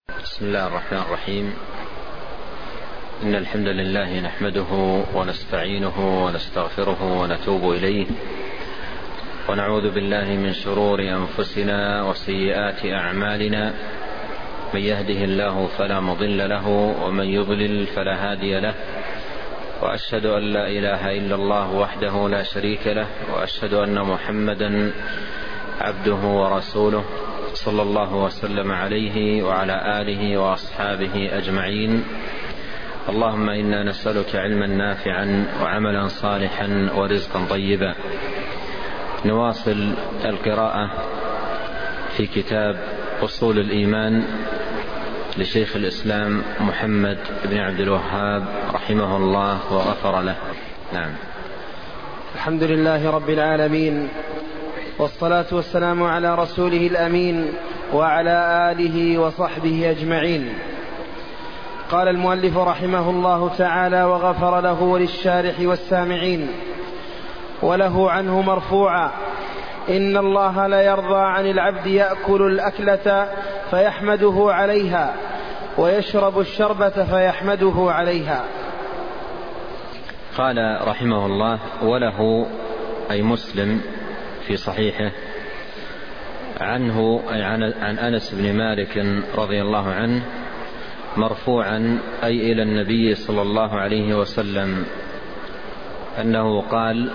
بسم الله الرحمن الرحيم. إن الحمد لله نحمده ونستعينه ونستغفره ونتوب إليه، ونعوذ بالله من شرور أنفسنا وسيئات أعمالنا. من يهده الله فلا مضل له، ومن يضلل فلا هادي له. وأشهد أن لا إله إلا الله وحده لا شريك له، وأشهد أن محمدا عبده ورسوله، صلى الله وسلم عليه وعلى آله وأصحابه أجمعين. اللهم إنا نسألك علما نافعا وعملا صالحا ورزقا طيبا. نواصل القراءة في كتاب أصول الإيمان لشيخ الإسلام محمد بن عبد الوهاب رحمه الله وغفر له. نعم. الحمد لله رب العالمين، والصلاة والسلام على رسوله الأمين وعلى آله وصحبه أجمعين. قال المؤلف رحمه الله تعالى وغفر له وللشارح والسامعين: وله عنه مرفوعا: إن الله لا يرضى عن العبد يأكل الأكلة فيحمده عليها، ويشرب الشربة فيحمده عليها. قال رحمه الله: وله أي مسلم في صحيحه عنه أي عن أنس بن مالك رضي الله عنه مرفوعا أي إلى النبي صلى الله عليه وسلم أنه قال: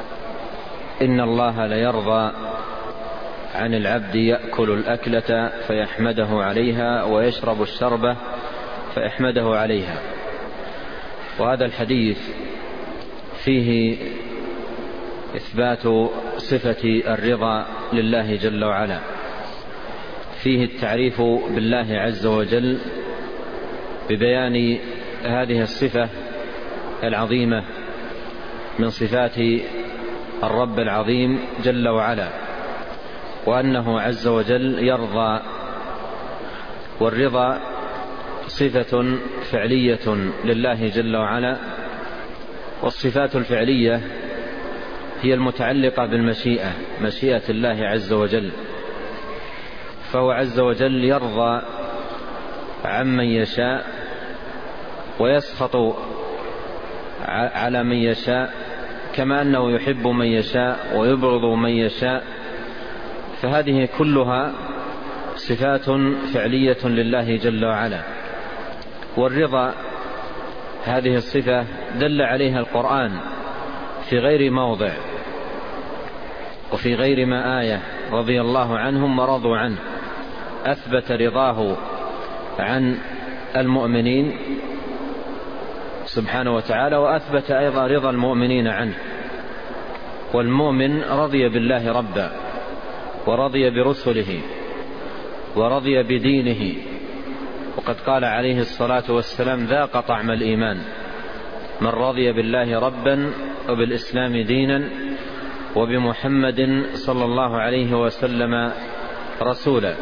إن الله ليرضى عن العبد يأكل الأكلة فيحمده عليها، ويشرب الشربة فيحمده عليها. وهذا الحديث فيه إثبات صفة الرضا لله جل وعلا، فيه التعريف بالله عز وجل ببيان هذه الصفة العظيمة من صفات الرب العظيم جل وعلا، وأنه عز وجل يرضى. والرضا صفة فعلية لله جل وعلا، والصفات الفعلية هي المتعلقة بالمشيئة، مشيئة الله عز وجل. فهو عز وجل يرضى عمن يشاء، ويسخط على من يشاء، كما أنه يحب من يشاء ويبغض من يشاء. فهذه كلها صفات فعلية لله جل وعلا. والرضا هذه الصفة دل عليها القرآن في غير موضع وفي غير ما آية: رضي الله عنهم ورضوا عنه. أثبت رضاه عن المؤمنين سبحانه وتعالى، وأثبت أيضا رضا المؤمنين عنه. والمؤمن رضي بالله ربا، ورضي برسله، ورضي بدينه. وقد قال عليه الصلاة والسلام: ذاق طعم الإيمان من رضي بالله ربا، وبالإسلام دينا، وبمحمد صلى الله عليه وسلم رسولا.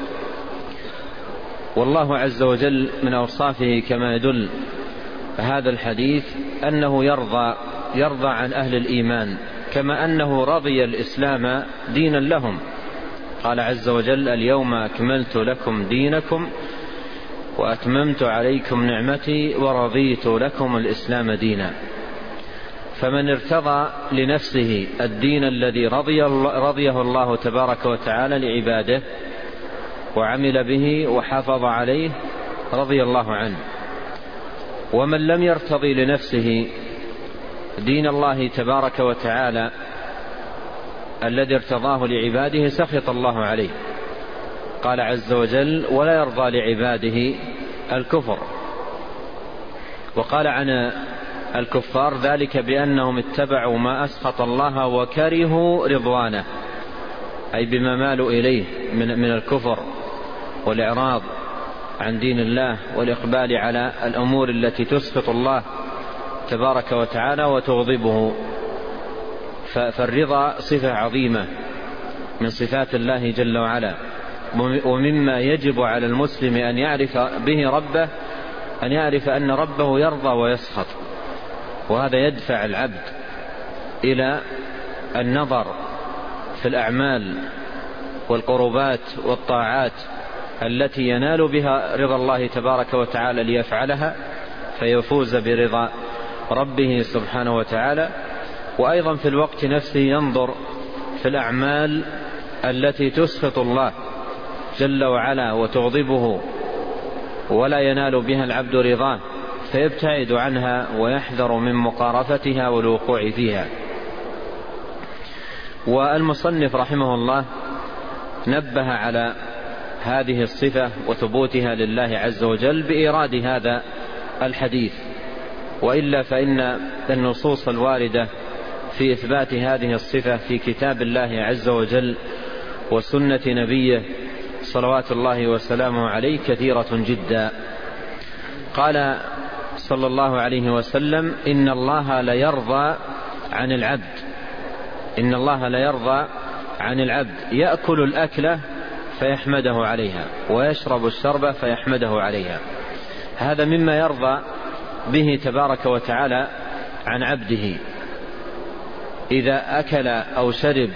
والله عز وجل من أوصافه كما يدل هذا الحديث أنه يرضى عن أهل الإيمان، كما أنه رضي الإسلام دينا لهم. قال عز وجل: اليوم أكملت لكم دينكم وأتممت عليكم نعمتي ورضيت لكم الإسلام دينا. فمن ارتضى لنفسه الدين الذي رضيه الله تبارك وتعالى لعباده وعمل به وحافظ عليه رضي الله عنه. ومن لم يرتضي لنفسه دين الله تبارك وتعالى الذي ارتضاه لعباده سخط الله عليه. قال عز وجل: ولا يرضى لعباده الكفر. وقال عن الكفار: ذلك بأنهم اتبعوا ما أسخط الله وكرهوا رضوانه، أي بما مالوا إليه من الكفر والإعراض عن دين الله والإقبال على الأمور التي تسخط الله تبارك وتعالى وتغضبه. فالرضا صفة عظيمة من صفات الله جل وعلا، ومما يجب على المسلم أن يعرف به ربه أن يعرف أن ربه يرضى ويسخط. وهذا يدفع العبد إلى النظر في الأعمال والقربات والطاعات التي ينال بها رضا الله تبارك وتعالى ليفعلها فيفوز برضا ربه سبحانه وتعالى. وأيضا في الوقت نفسه ينظر في الأعمال التي تسخط الله جل وعلا وتغضبه ولا ينال بها العبد رضاه، فيبتعد عنها ويحذر من مقارفتها والوقوع فيها. والمصنف رحمه الله نبه على هذه الصفة وثبوتها لله عز وجل بإيراد هذا الحديث، وإلا فإن النصوص الواردة في إثبات هذه الصفة في كتاب الله عز وجل وسنة نبيه صلوات الله وسلامه عليه كثيرة جدا. قال صلى الله عليه وسلم: إن الله ليرضى عن العبد، إن الله ليرضى عن العبد يأكل الأكلة فيحمده عليها ويشرب الشربة فيحمده عليها. هذا مما يرضى به تبارك وتعالى عن عبده، إذا أكل أو شرب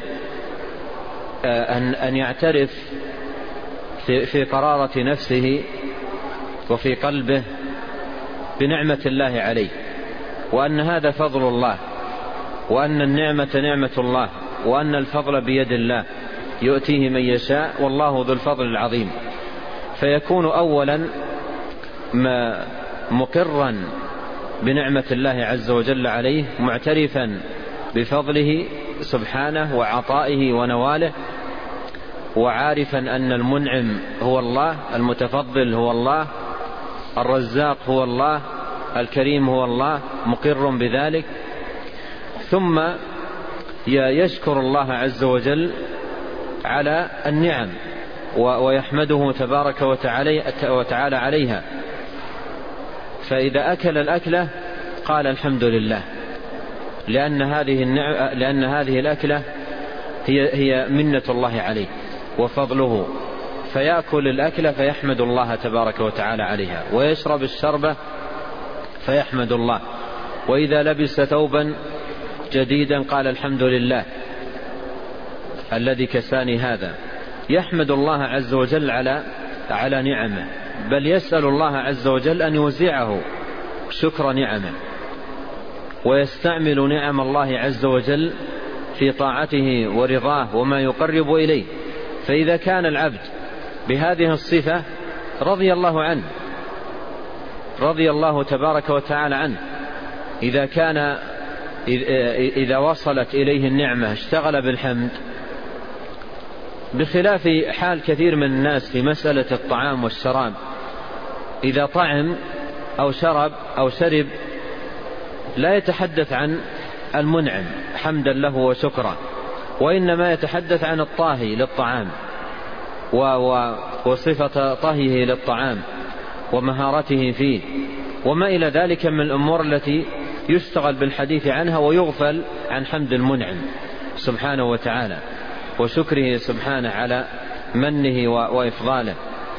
أن يعترف في قرارة نفسه وفي قلبه بنعمة الله عليه، وأن هذا فضل الله، وأن النعمة نعمة الله، وأن الفضل بيد الله يؤتيه من يشاء والله ذو الفضل العظيم. فيكون أولا مقرا بنعمة الله عز وجل عليه، معترفا بفضله سبحانه وعطائه ونواله، وعارفا أن المنعم هو الله، المتفضل هو الله، الرزاق هو الله، الكريم هو الله، مقر بذلك. ثم يشكر الله عز وجل على النعم ويحمده تبارك وتعالى عليها. فإذا أكل الأكلة قال الحمد لله، لأن هذه الأكلة هي منة الله عليه وفضله، فيأكل الأكلة فيحمد الله تبارك وتعالى عليها، ويشرب الشربة فيحمد الله، وإذا لبس ثوبا جديدا قال الحمد لله الذي كساني هذا، يحمد الله عز وجل على نعمه، بل يسأل الله عز وجل أن يوزعه شكر نعمه، ويستعمل نعم الله عز وجل في طاعته ورضاه وما يقرب إليه. فإذا كان العبد بهذه الصفة رضي الله عنه، رضي الله تبارك وتعالى عنه. إذا وصلت إليه النعمة اشتغل بالحمد، بخلاف حال كثير من الناس في مسألة الطعام والشراب، إذا طعم أو شرب أو شرب لا يتحدث عن المنعم حمدا له وشكرا، وإنما يتحدث عن الطاهي للطعام وصفة طهيه للطعام ومهارته فيه وما إلى ذلك من الأمور التي يشتغل بالحديث عنها، ويغفل عن حمد المنعم سبحانه وتعالى وشكره سبحانه على منه وإفضاله.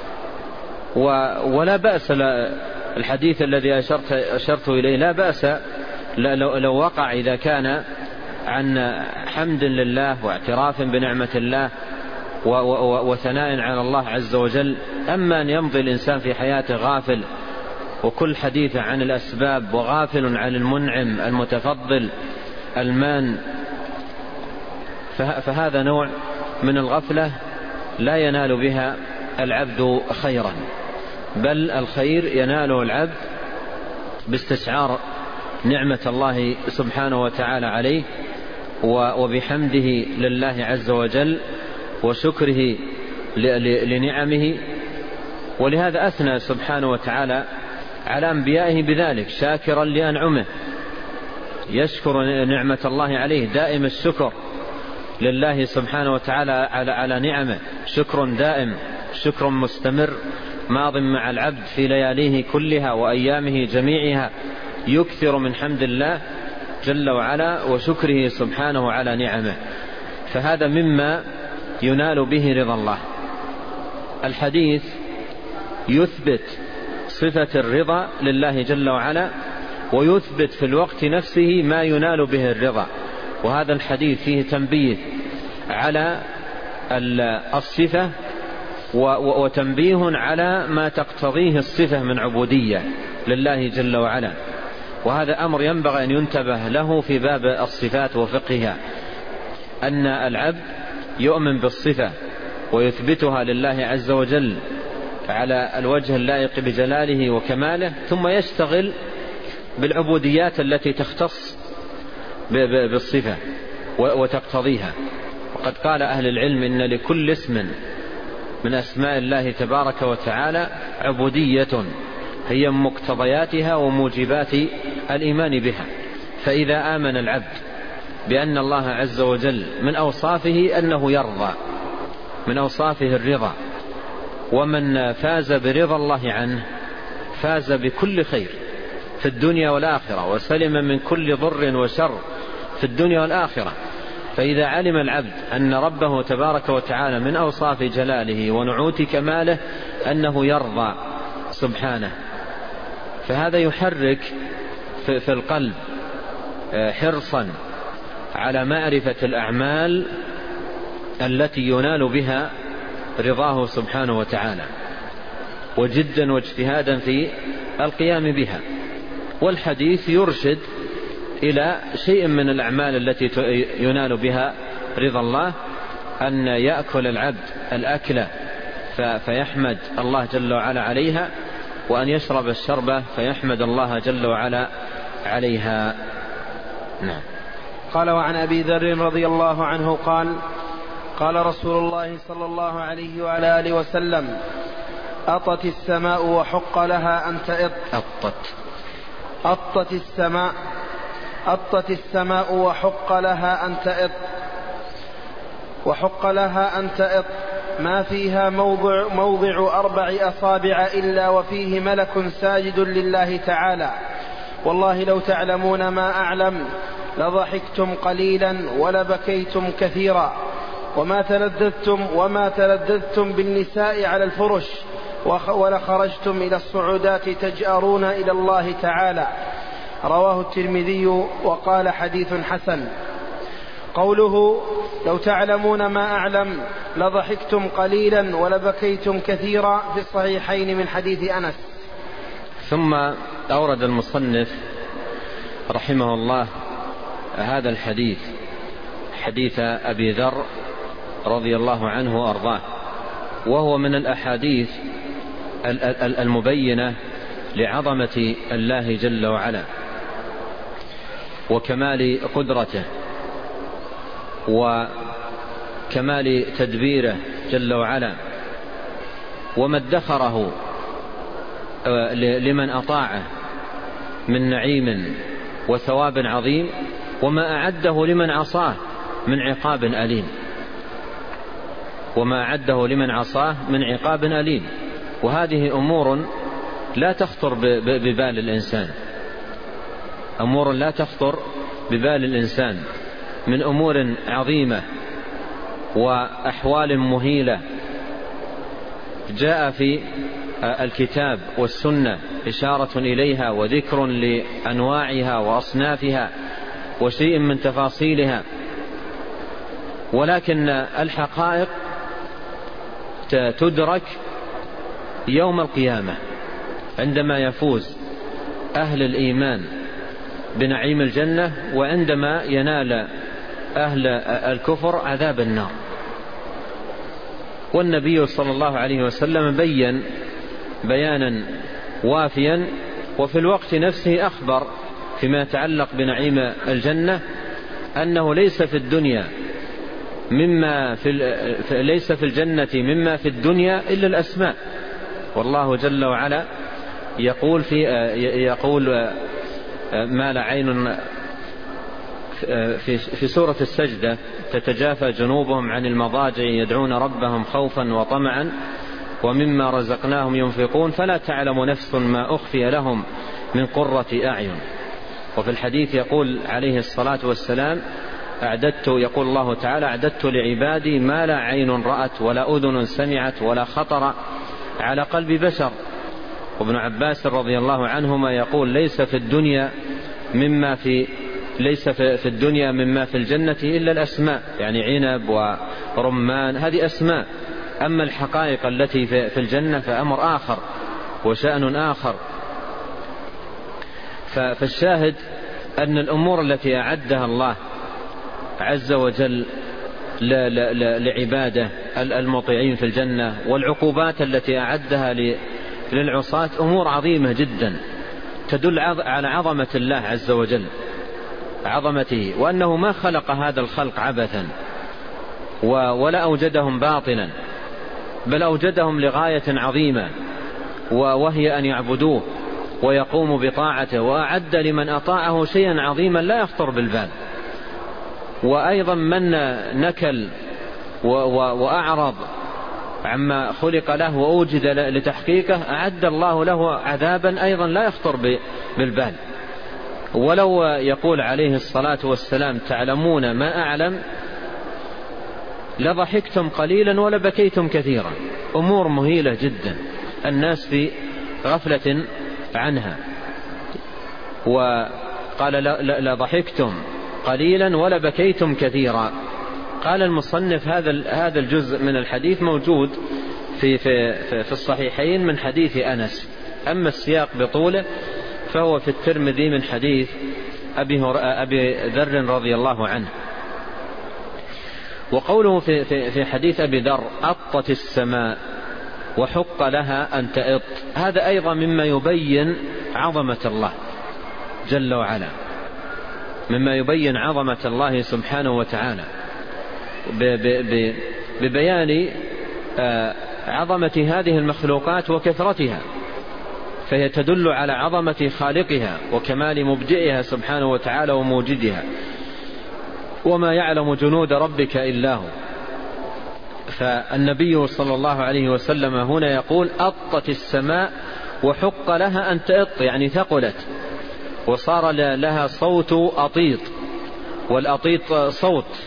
ولا بأس الحديث الذي أشرت إليه لا بأس لو وقع إذا كان عن حمد لله واعتراف بنعمة الله وثناء على الله عز وجل. أما أن يمضي الإنسان في حياته غافل وكل حديث عن الأسباب وغافل عن المنعم المتفضل المان، فهذا نوع من الغفلة لا ينال بها العبد خيرا، بل الخير يناله العبد باستشعار نعمة الله سبحانه وتعالى عليه وبحمده لله عز وجل وشكره لنعمه. ولهذا أثنى سبحانه وتعالى على أنبيائه بذلك، شاكرا لأنعمه، يشكر نعمة الله عليه، دائم الشكر لله سبحانه وتعالى على نعمه، شكر دائم، شكر مستمر ماض مع العبد في لياليه كلها وأيامه جميعها، يكثر من حمد الله جل وعلا وشكره سبحانه على نعمه. فهذا مما ينال به رضا الله. الحديث يثبت صفة الرضا لله جل وعلا، ويثبت في الوقت نفسه ما ينال به الرضا. وهذا الحديث فيه تنبيه على الصفة وتنبيه على ما تقتضيه الصفة من عبودية لله جل وعلا. وهذا أمر ينبغي أن ينتبه له في باب الصفات وفقهها، أن العبد يؤمن بالصفة ويثبتها لله عز وجل على الوجه اللائق بجلاله وكماله، ثم يشتغل بالعبوديات التي تختص بالصفة وتقتضيها. وقد قال أهل العلم إن لكل اسم من أسماء الله تبارك وتعالى عبودية هي مقتضياتها وموجبات الإيمان بها. فإذا آمن العبد بأن الله عز وجل من أوصافه أنه يرضى، من أوصافه الرضا، ومن فاز برضا الله عنه فاز بكل خير في الدنيا والآخرة، وسلم من كل ضر وشر في الدنيا والآخرة. فإذا علم العبد أن ربه تبارك وتعالى من أوصاف جلاله ونعوت كماله أنه يرضى سبحانه، فهذا يحرك في القلب حرصا على معرفة الأعمال التي ينال بها رضاه سبحانه وتعالى، وجدا واجتهادا في القيام بها. والحديث يرشد إلى شيء من الأعمال التي ينال بها رضا الله، أن يأكل العبد الأكلة فيحمد الله جل وعلا عليها، وأن يشرب الشربة فيحمد الله جل وعلا عليها. نعم. قال: وعن أبي ذر رضي الله عنه قال: قال رسول الله صلى الله عليه وعلى آله وسلم: أطت السماء وحق لها أن تئط. أطت السماء وحق لها أن تئط ما فيها موضع 4 أصابع إلا وفيه ملك ساجد لله تعالى. والله لو تعلمون ما أعلم لضحكتم قليلا ولبكيتم كثيرا، وما تلذذتم بالنساء على الفرش، ولخرجتم إلى الصعودات تجأرون إلى الله تعالى. رواه الترمذي وقال: حديث حسن. قوله لو تعلمون ما أعلم لضحكتم قليلا ولبكيتم كثيرا في الصحيحين من حديث أنس. ثم أورد المصنف رحمه الله هذا الحديث، حديث أبي ذر رضي الله عنه وأرضاه، وهو من الأحاديث المبينة لعظمة الله جل وعلا وكمال قدرته وكمال تدبيره جل وعلا، وما ادخره لمن أطاعه من نعيم وثواب عظيم، وما أعده لمن عصاه من عقاب أليم. وهذه أمور لا تخطر ببال الإنسان، من أمور عظيمة وأحوال مهيلة جاء في الكتاب والسنة إشارة إليها وذكر لأنواعها وأصنافها وشيء من تفاصيلها، ولكن الحقائق تدرك يوم القيامة عندما يفوز أهل الإيمان بنعيم الجنة، وعندما ينال أهل الكفر عذاب النار. والنبي صلى الله عليه وسلم بين بيانا وافيا، وفي الوقت نفسه أخبر فيما يتعلق بنعيم الجنة أنه ليس في الجنة مما في الدنيا إلا الأسماء. والله جل وعلا يقول ما لا عين في سورة السجدة: تتجافى جنوبهم عن المضاجع يدعون ربهم خوفا وطمعا ومما رزقناهم ينفقون فلا تعلم نفس ما أخفي لهم من قرة أعين. وفي الحديث يقول عليه الصلاة والسلام: يقول الله تعالى: أعددت لعبادي ما لا عين رأت ولا أذن سمعت ولا خطر على قلب بشر. وابن عباس رضي الله عنهما يقول: ليس في الدنيا مما في الجنة إلا الأسماء، يعني عنب ورمان، هذه أسماء أما الحقائق التي في الجنة فأمر آخر وشأن آخر. فالشاهد أن الأمور التي أعدها الله عز وجل لعباده المطيعين في الجنة والعقوبات التي أعدها للعصاة أمور عظيمة جدا تدل على عظمة الله عز وجل، عظمته، وأنه ما خلق هذا الخلق عبثا ولا أوجدهم باطلا، بل أوجدهم لغاية عظيمة وهي أن يعبدوه ويقوموا بطاعته، وأعد لمن أطاعه شيئا عظيما لا يخطر بالبال. وأيضا من نكل وأعرض عما خلق له وأوجد لتحقيقه أعد الله له عذابا أيضا لا يخطر بالبال. ولو يقول عليه الصلاة والسلام تعلمون ما أعلم لضحكتم قليلا ولبكيتم كثيرا. أمور مهيلة جدا الناس في غفلة عنها. وقال لضحكتم قليلا ولبكيتم كثيرا. قال المصنف هذا الجزء من الحديث موجود في الصحيحين من حديث أنس، أما السياق بطوله فهو في الترمذي من حديث أبي ذر رضي الله عنه. وقوله في حديث أبي ذر أطت السماء وحق لها أن تأط، هذا أيضا مما يبين عظمة الله جل وعلا، مما يبين عظمة الله سبحانه وتعالى ببيان عظمة هذه المخلوقات وكثرتها، فهي تدل على عظمة خالقها وكمال مبدئها سبحانه وتعالى وموجدها، وما يعلم جنود ربك إلا هو. فالنبي صلى الله عليه وسلم هنا يقول أطت السماء وحق لها أن تأط، يعني ثقلت وصار لها صوت أطيط، والأطيط صوت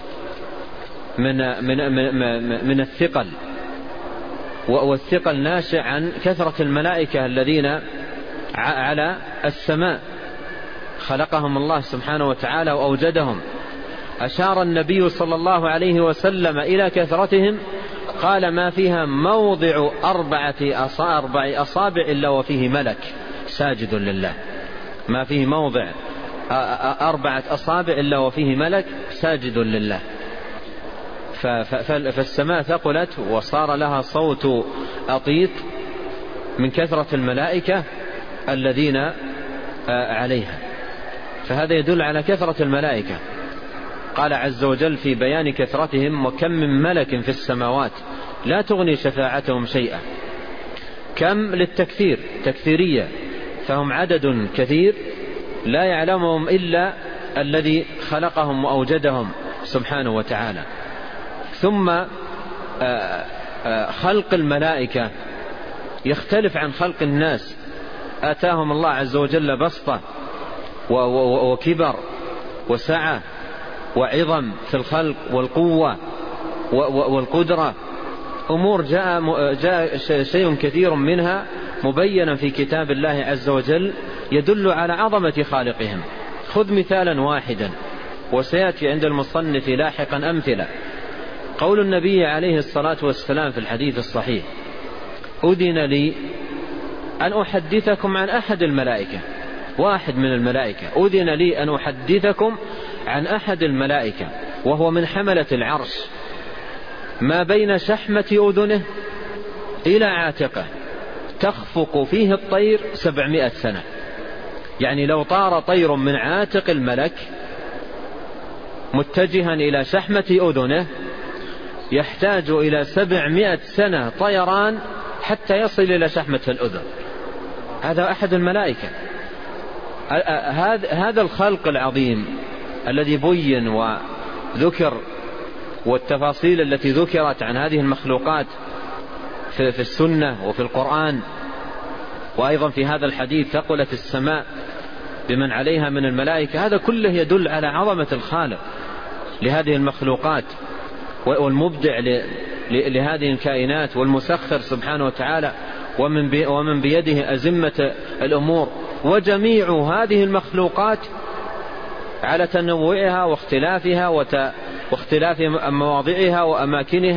من الثقل، والثقل ناشئ عن كثرة الملائكة الذين على السماء خلقهم الله سبحانه وتعالى وأوجدهم. أشار النبي صلى الله عليه وسلم إلى كثرتهم، قال ما فيها موضع 4 أصابع إلا وفيه ملك ساجد لله، ما فيه موضع 4 أصابع إلا وفيه ملك ساجد لله. فالسماء ثقلت وصار لها صوت أطيط من كثرة الملائكة الذين عليها، فهذا يدل على كثرة الملائكة. قال عز وجل في بيان كثرتهم وكم من ملك في السماوات لا تغني شفاعتهم شيئا. كم للتكثير تكثيرية، فهم عدد كثير لا يعلمهم إلا الذي خلقهم وأوجدهم سبحانه وتعالى. ثم خلق الملائكة يختلف عن خلق الناس، آتاهم الله عز وجل بسطة وكبر وسعة وعظم في الخلق والقوة والقدرة، أمور جاء شيء كثير منها مبينا في كتاب الله عز وجل يدل على عظمة خالقهم. خذ مثالا واحدا وسيأتي عند المصنف لاحقا أمثلة. قول النبي عليه الصلاة والسلام في الحديث الصحيح أذن لي أن أحدثكم عن أحد الملائكة، واحد من الملائكة، أذن لي أن أحدثكم عن أحد الملائكة وهو من حملة العرش، ما بين شحمة أذنه إلى عاتقه تخفق فيه الطير 700 سنة. يعني لو طار طير من عاتق الملك متجها إلى شحمة أذنه يحتاج إلى 700 سنة طيران حتى يصل إلى شحمة الأذن. هذا أحد الملائكة. هذا الخلق العظيم الذي بين وذكر، والتفاصيل التي ذكرت عن هذه المخلوقات في السنة وفي القرآن، وأيضا في هذا الحديث ثقلت السماء بمن عليها من الملائكة، هذا كله يدل على عظمة الخالق لهذه المخلوقات والمبدع لهذه الكائنات والمسخر سبحانه وتعالى، ومن بيده أزمة الأمور. وجميع هذه المخلوقات على تنوعها واختلافها واختلاف مواضعها وأماكنها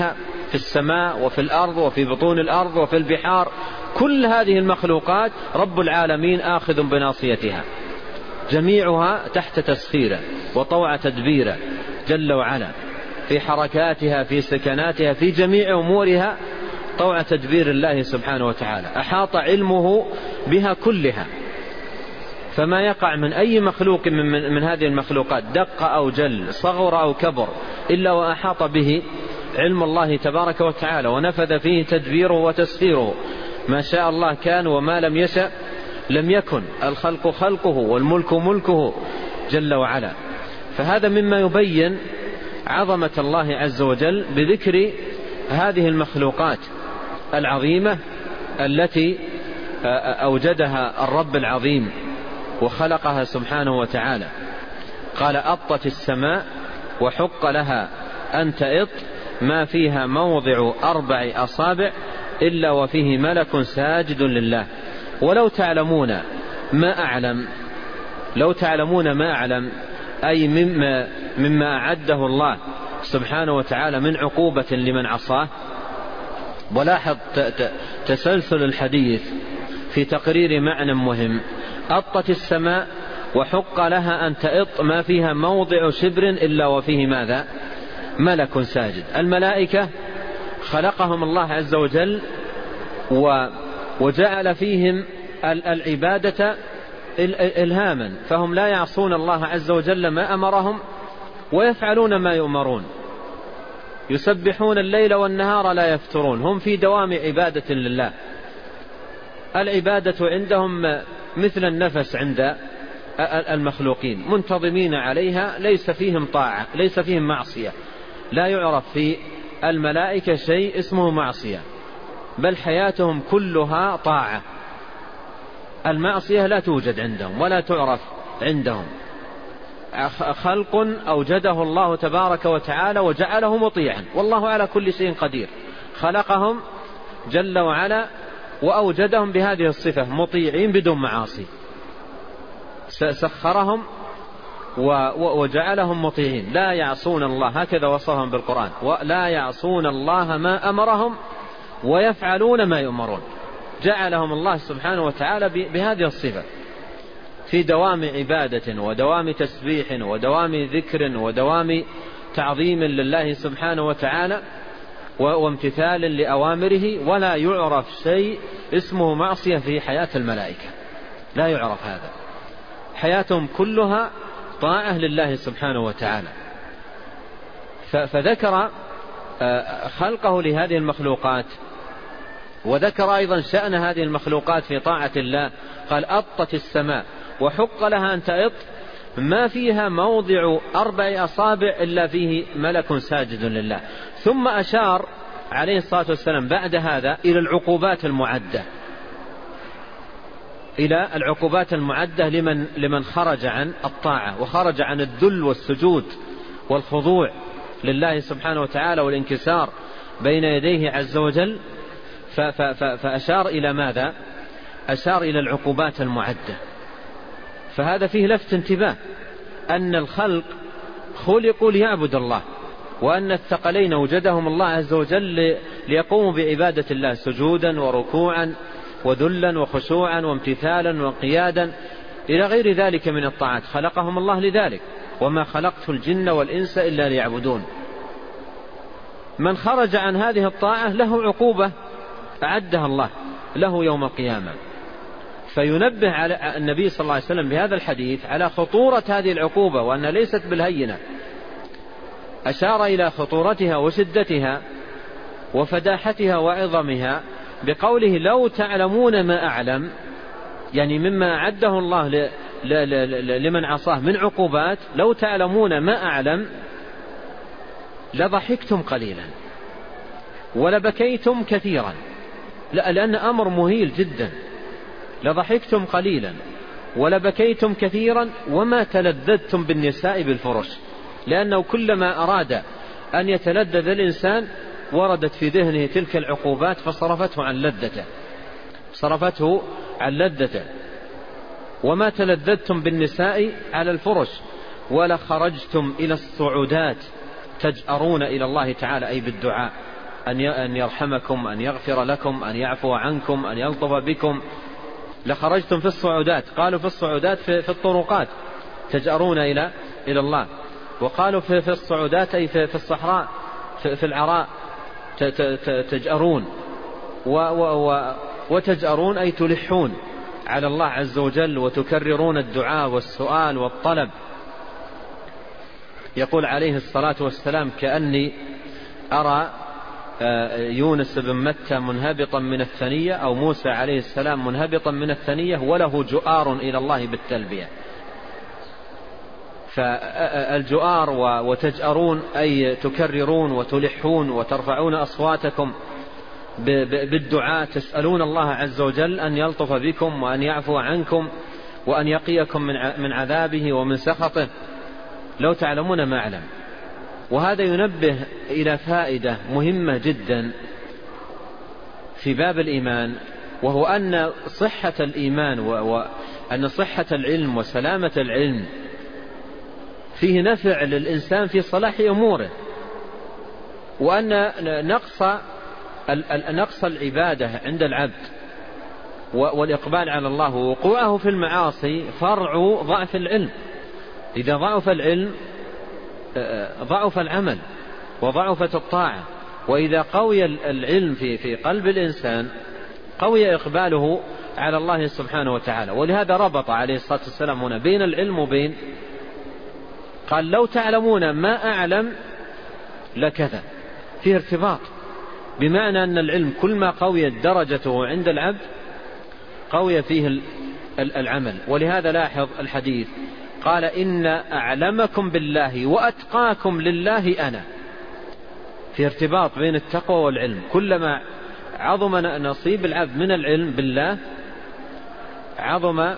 في السماء وفي الأرض وفي بطون الأرض وفي البحار، كل هذه المخلوقات رب العالمين آخذ بناصيتها، جميعها تحت تسخيره وطوع تدبيره جل وعلا، في حركاتها في سكناتها في جميع أمورها طوع تدبير الله سبحانه وتعالى. أحاط علمه بها كلها، فما يقع من أي مخلوق من هذه المخلوقات دق أو جل صغر أو كبر إلا وأحاط به علم الله تبارك وتعالى، ونفذ فيه تدبيره وتسخيره. ما شاء الله كان وما لم يشأ لم يكن، الخلق خلقه والملك ملكه جل وعلا. فهذا مما يبين عظمة الله عز وجل بذكر هذه المخلوقات العظيمة التي أوجدها الرب العظيم وخلقها سبحانه وتعالى. قال أطت السماء وحق لها أن تئط ما فيها موضع 4 أصابع إلا وفيه ملك ساجد لله. ولو تعلمون ما أعلم، لو تعلمون ما أعلم أي مما أعده الله سبحانه وتعالى من عقوبة لمن عصاه. ولاحظ تسلسل الحديث في تقرير معنى مهم. أطت السماء وحق لها أن تئط ما فيها موضع شبر إلا وفيه ماذا؟ ملك ساجد. الملائكة خلقهم الله عز وجل وجعل فيهم العبادة إلهاما، فهم لا يعصون الله عز وجل ما أمرهم ويفعلون ما يؤمرون، يسبحون الليل والنهار لا يفترون، هم في دوام عبادة لله. العبادة عندهم مثل النفس عند المخلوقين، منتظمين عليها، ليس فيهم طاعة، ليس فيهم معصية. لا يعرف في الملائكة شيء اسمه معصية، بل حياتهم كلها طاعة. المعصية لا توجد عندهم ولا تعرف عندهم. خلق أوجده الله تبارك وتعالى وجعله مطيعا، والله على كل شيء قدير. خلقهم جل وعلا وأوجدهم بهذه الصفة، مطيعين بدون معاصي. سخرهم وجعلهم مطيعين لا يعصون الله، هكذا وصفهم بالقرآن، ولا يعصون الله ما أمرهم ويفعلون ما يؤمرون. جعلهم الله سبحانه وتعالى بهذه الصفة، في دوام عبادة ودوام تسبيح ودوام ذكر ودوام تعظيم لله سبحانه وتعالى وامتثال لأوامره. ولا يعرف شيء اسمه معصية في حياة الملائكة، لا يعرف هذا. حياتهم كلها طاعة لله سبحانه وتعالى. فذكر خلقه لهذه المخلوقات، وذكر أيضا شأن هذه المخلوقات في طاعة الله. قال أطت السماء وحق لها أن تئط ما فيها موضع 4 أصابع إلا فيه ملك ساجد لله. ثم أشار عليه الصلاة والسلام بعد هذا إلى العقوبات المعدة، إلى العقوبات المعدة لمن خرج عن الطاعة وخرج عن الذل والسجود والخضوع لله سبحانه وتعالى والانكسار بين يديه عز وجل. فأشار إلى ماذا؟ أشار إلى العقوبات المعدة. فهذا فيه لفت انتباه أن الخلق خلقوا ليعبد الله، وأن الثقلين وجدهم الله عز وجل ليقوموا بعبادة الله سجودا وركوعا وذلا وخشوعا وامتثالا وانقيادا إلى غير ذلك من الطاعات. خلقهم الله لذلك، وما خلقت الجن والإنس إلا ليعبدون. من خرج عن هذه الطاعة له عقوبة أعدها الله له يوم القيامة. فينبه على النبي صلى الله عليه وسلم بهذا الحديث على خطورة هذه العقوبة، وأن ليست بالهينة. أشار إلى خطورتها وشدتها وفداحتها وعظمها بقوله لو تعلمون ما أعلم، يعني مما أعده الله لمن عصاه من عقوبات، لو تعلمون ما أعلم لضحكتم قليلا ولبكيتم كثيرا، لأن أمر مهيل جدا. لضحكتم قليلا ولبكيتم كثيرا وما تلذذتم بالنساء بالفرش، لأنه كلما أراد أن يتلذذ الإنسان وردت في ذهنه تلك العقوبات فصرفته عن لذته، صرفته عن لذته. وما تلذذتم بالنساء على الفرش ولخرجتم إلى الصعودات تجأرون إلى الله تعالى، أي بالدعاء أن يرحمكم، أن يغفر لكم، أن يعفو عنكم، أن يلطف بكم لخرجتم في الصعودات. قالوا في الصعودات في الطرقات تجأرون إلى الله. وقالوا في الصعودات أي في الصحراء في العراء تجأرون. وتجأرون أي تلحون على الله عز وجل وتكررون الدعاء والسؤال والطلب. يقول عليه الصلاة والسلام: كأني أرى يونس بن متى منهبطا من الثنية، أو موسى عليه السلام منهبطا من الثنية وله جؤار إلى الله بالتلبية. فالجؤار وتجأرون أي تكررون وتلحون وترفعون أصواتكم بالدعاء، تسألون الله عز وجل أن يلطف بكم وأن يعفو عنكم وأن يقيكم من عذابه ومن سخطه. لو تعلمون ما أعلم. وهذا ينبه إلى فائدة مهمة جدا في باب الإيمان، وهو أن صحة الإيمان وأن صحة العلم وسلامة العلم فيه نفع للإنسان في صلاح أموره، وأن نقص العبادة عند العبد والإقبال على الله ووقوعه في المعاصي فرع ضعف العلم. إذا ضعف العلم ضعف العمل وضعفت الطاعة. وإذا قوي العلم في قلب الإنسان قوي إقباله على الله سبحانه وتعالى. ولهذا ربط عليه الصلاة والسلام هنا بين العلم وبين، قال: لو تعلمون ما أعلم لكذا. فيه ارتباط، بمعنى أن العلم كل ما قويت درجته عند العبد قوي فيه العمل. ولهذا لاحظ الحديث قال: إن أعلمكم بالله وأتقاكم لله أنا. في ارتباط بين التقوى والعلم. كلما عظم نصيب العبد من العلم بالله عظم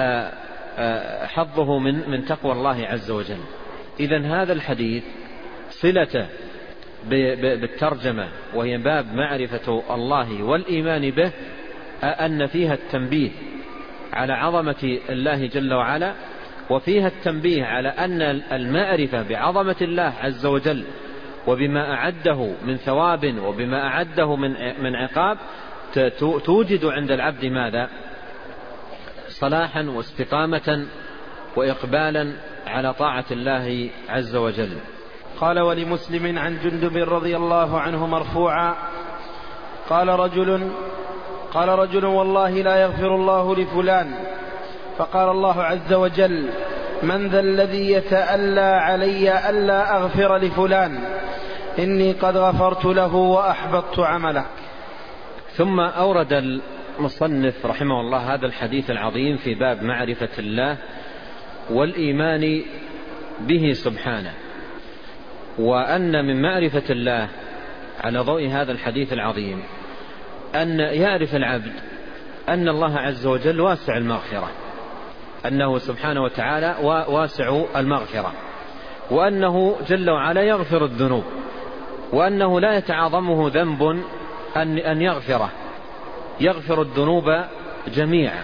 حظه من تقوى الله عز وجل. إذن هذا الحديث صلته بالترجمة وهي باب معرفة الله والإيمان به، أن فيها التنبيه على عظمة الله جل وعلا، وفيها التنبيه على أن المعرفة بعظمة الله عز وجل وبما أعده من ثواب وبما أعده من عقاب توجد عند العبد ماذا؟ صلاحا واستقامة وإقبالا على طاعة الله عز وجل. قال: ولمسلم عن جندب رضي الله عنه مرفوعا قال رجل: والله لا يغفر الله لفلان. فقال الله عز وجل: من ذا الذي يتألى علي ألا أغفر لفلان؟ إني قد غفرت له وأحبطت عمله. ثم أورد المصنف رحمه الله هذا الحديث العظيم في باب معرفة الله والإيمان به سبحانه، وأن من معرفة الله على ضوء هذا الحديث العظيم أن يعرف العبد أن الله عز وجل واسع المغفرة، أنه سبحانه وتعالى واسع المغفرة، وأنه جل وعلا يغفر الذنوب، وأنه لا يتعاظمه ذنب أن يغفره، يغفر الذنوب جميعا.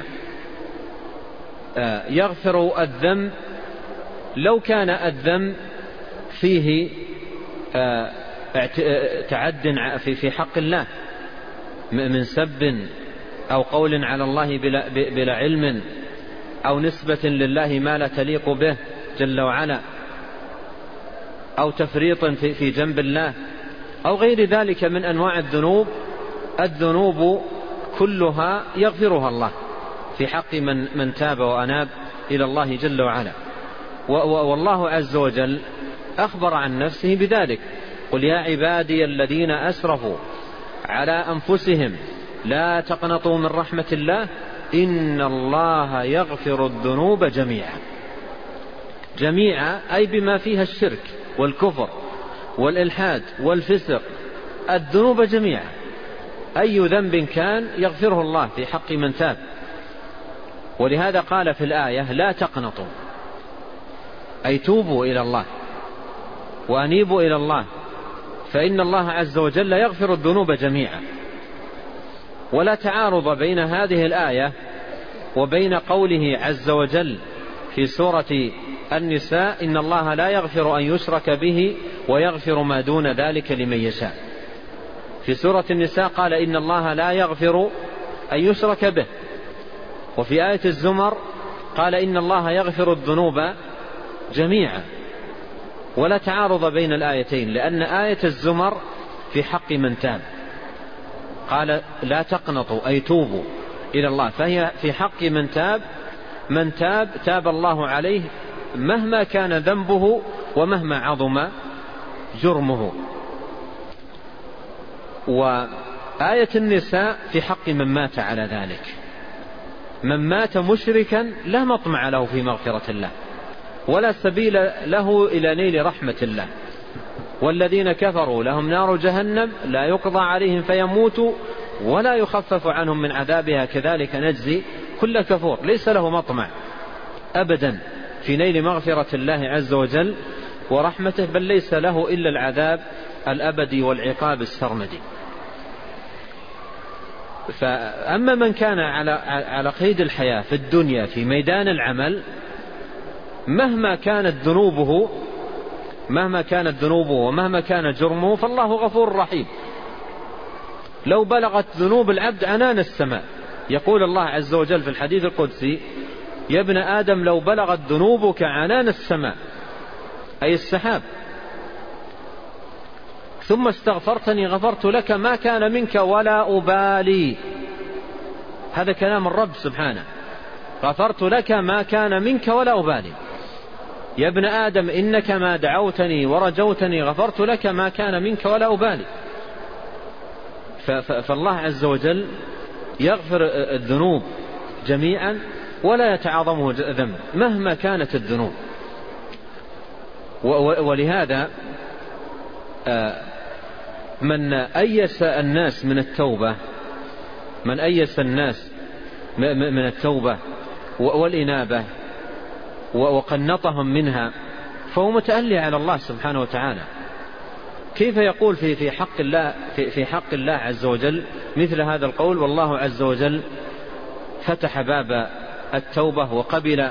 يغفر الذنب لو كان الذنب فيه تعد في حق الله من سب أو قول على الله بلا علم أو نسبة لله ما لا تليق به جل وعلا أو تفريط في جنب الله أو غير ذلك من أنواع الذنوب. الذنوب كلها يغفرها الله في حق من تاب وأناب إلى الله جل وعلا. والله عز وجل أخبر عن نفسه بذلك: قل يا عبادي الذين أسرفوا على أنفسهم لا تقنطوا من رحمة الله إن الله يغفر الذنوب جميعا أي بما فيها الشرك والكفر والإلحاد والفسق، الذنوب جميعا، أي ذنب كان يغفره الله في حق من تاب. ولهذا قال في الآية: لا تقنطوا، أي توبوا إلى الله وأنيبوا إلى الله، فإن الله عز وجل يغفر الذنوب جميعا. ولا تعارض بين هذه الآية وبين قوله عز وجل في سورة النساء: إن الله لا يغفر أن يشرك به ويغفر ما دون ذلك لمن يشاء. في سورة النساء قال إن الله لا يغفر أن يشرك به، وفي آية الزمر قال إن الله يغفر الذنوب جميعا. ولا تعارض بين الآيتين، لأن آية الزمر في حق من تاب، قال لا تقنطوا أي توبوا إلى الله، فهي في حق من تاب. من تاب تاب الله عليه مهما كان ذنبه ومهما عظم جرمه. وآية النساء في حق من مات على ذلك. من مات مشركا لا مطمع له في مغفرة الله ولا سبيل له إلى نيل رحمة الله. والذين كفروا لهم نار جهنم لا يقضى عليهم فيموتوا ولا يخفف عنهم من عذابها كذلك نجزي كل كفور. ليس له مطمع أبدا في نيل مغفرة الله عز وجل ورحمته، بل ليس له إلا العذاب الأبدي والعقاب السرمدي. فأما من كان على قيد الحياة في الدنيا في ميدان العمل مهما كانت ذنوبه ومهما كان جرمه فالله غفور رحيم. لو بلغت ذنوب العبد عنان السماء، يقول الله عز وجل في الحديث القدسي يا ابن آدم لو بلغت ذنوبك عنان السماء أي السحاب ثم استغفرتني غفرت لك ما كان منك ولا أبالي. هذا كلام الرب سبحانه، غفرت لك ما كان منك ولا أبالي. يا ابن آدم إنك ما دعوتني ورجوتني غفرت لك ما كان منك ولا أبالي. فالله عز وجل يغفر الذنوب جميعا ولا يتعاظمه ذنب مهما كانت الذنوب. ولهذا من أيس الناس من التوبة من التوبة والإنابة وقنطهم منها فهو متألي على الله سبحانه وتعالى. كيف يقول في حق الله عز وجل مثل هذا القول؟ والله عز وجل فتح باب التوبة وقبل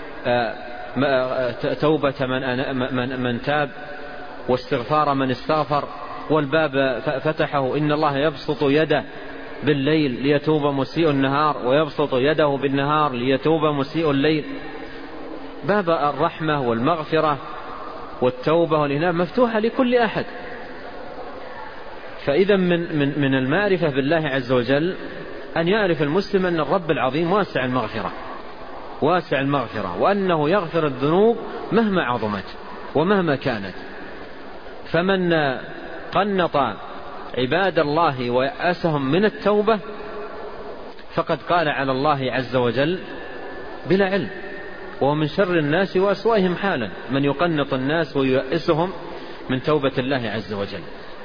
توبة من تاب واستغفار من استغفر، والباب فتحه إن الله يبسط يده بالليل ليتوب مسيء النهار ويبسط يده بالنهار ليتوب مسيء الليل. باب الرحمة والمغفرة والتوبة والإنابة مفتوحة لكل أحد. فإذا من المعرفة بالله عز وجل أن يعرف المسلم أن الرب العظيم واسع المغفرة وأنه يغفر الذنوب مهما عظمت ومهما كانت. فمن قنط عباد الله ويأسهم من التوبة فقد قال على الله عز وجل بلا علم، ومن شر الناس وأسوأهم حالا من يقنط الناس وييأسهم من توبة الله عز وجل.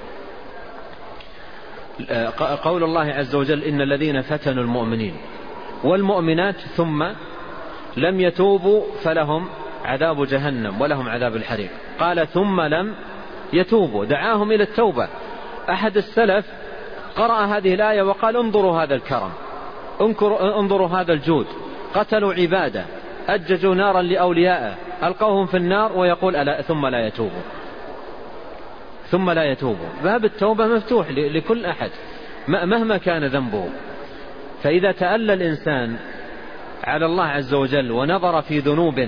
قول الله عز وجل إن الذين فتنوا المؤمنين والمؤمنات ثم لم يتوبوا فلهم عذاب جهنم ولهم عذاب الحريق. قال ثم لم يتوبوا، دعاهم إلى التوبة. أحد السلف قرأ هذه الآية وقال انظروا هذا الكرم، انظروا هذا الجود، قتلوا عبادة، أججوا نارا لأوليائه، ألقوهم في النار، ويقول ألا ثم لا يتوبوا. باب التوبة مفتوح لكل أحد مهما كان ذنبه. فإذا تألى الإنسان على الله عز وجل ونظر في ذنوب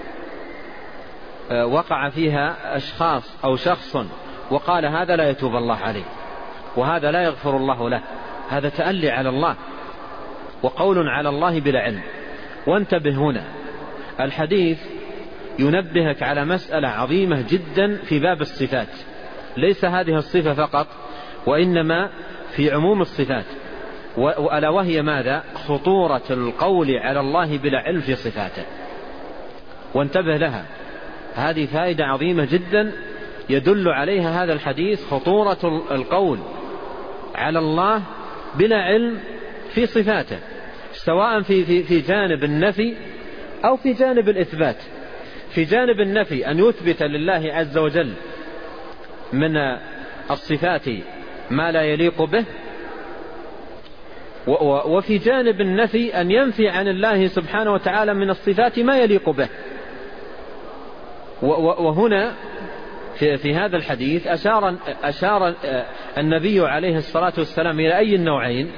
وقع فيها أشخاص أو شخص وقال هذا لا يتوب الله عليه وهذا لا يغفر الله له، هذا تألي على الله وقول على الله بلا علم. وانتبه هنا، الحديث ينبهك على مسألة عظيمة جدا في باب الصفات، ليس هذه الصفة فقط وإنما في عموم الصفات، وألا وهي ماذا؟ خطورة القول على الله بلا علم في صفاته. وانتبه لها، هذه فائدة عظيمة جدا يدل عليها هذا الحديث، خطورة القول على الله بلا علم في صفاته، سواء في جانب النفي أو في جانب الإثبات. في جانب النفي أن يثبت لله عز وجل من الصفات ما لا يليق به، وفي جانب النفي أن ينفي عن الله سبحانه وتعالى من الصفات ما يليق به. وهنا في هذا الحديث أشار النبي عليه الصلاة والسلام إلى أي النوعين؟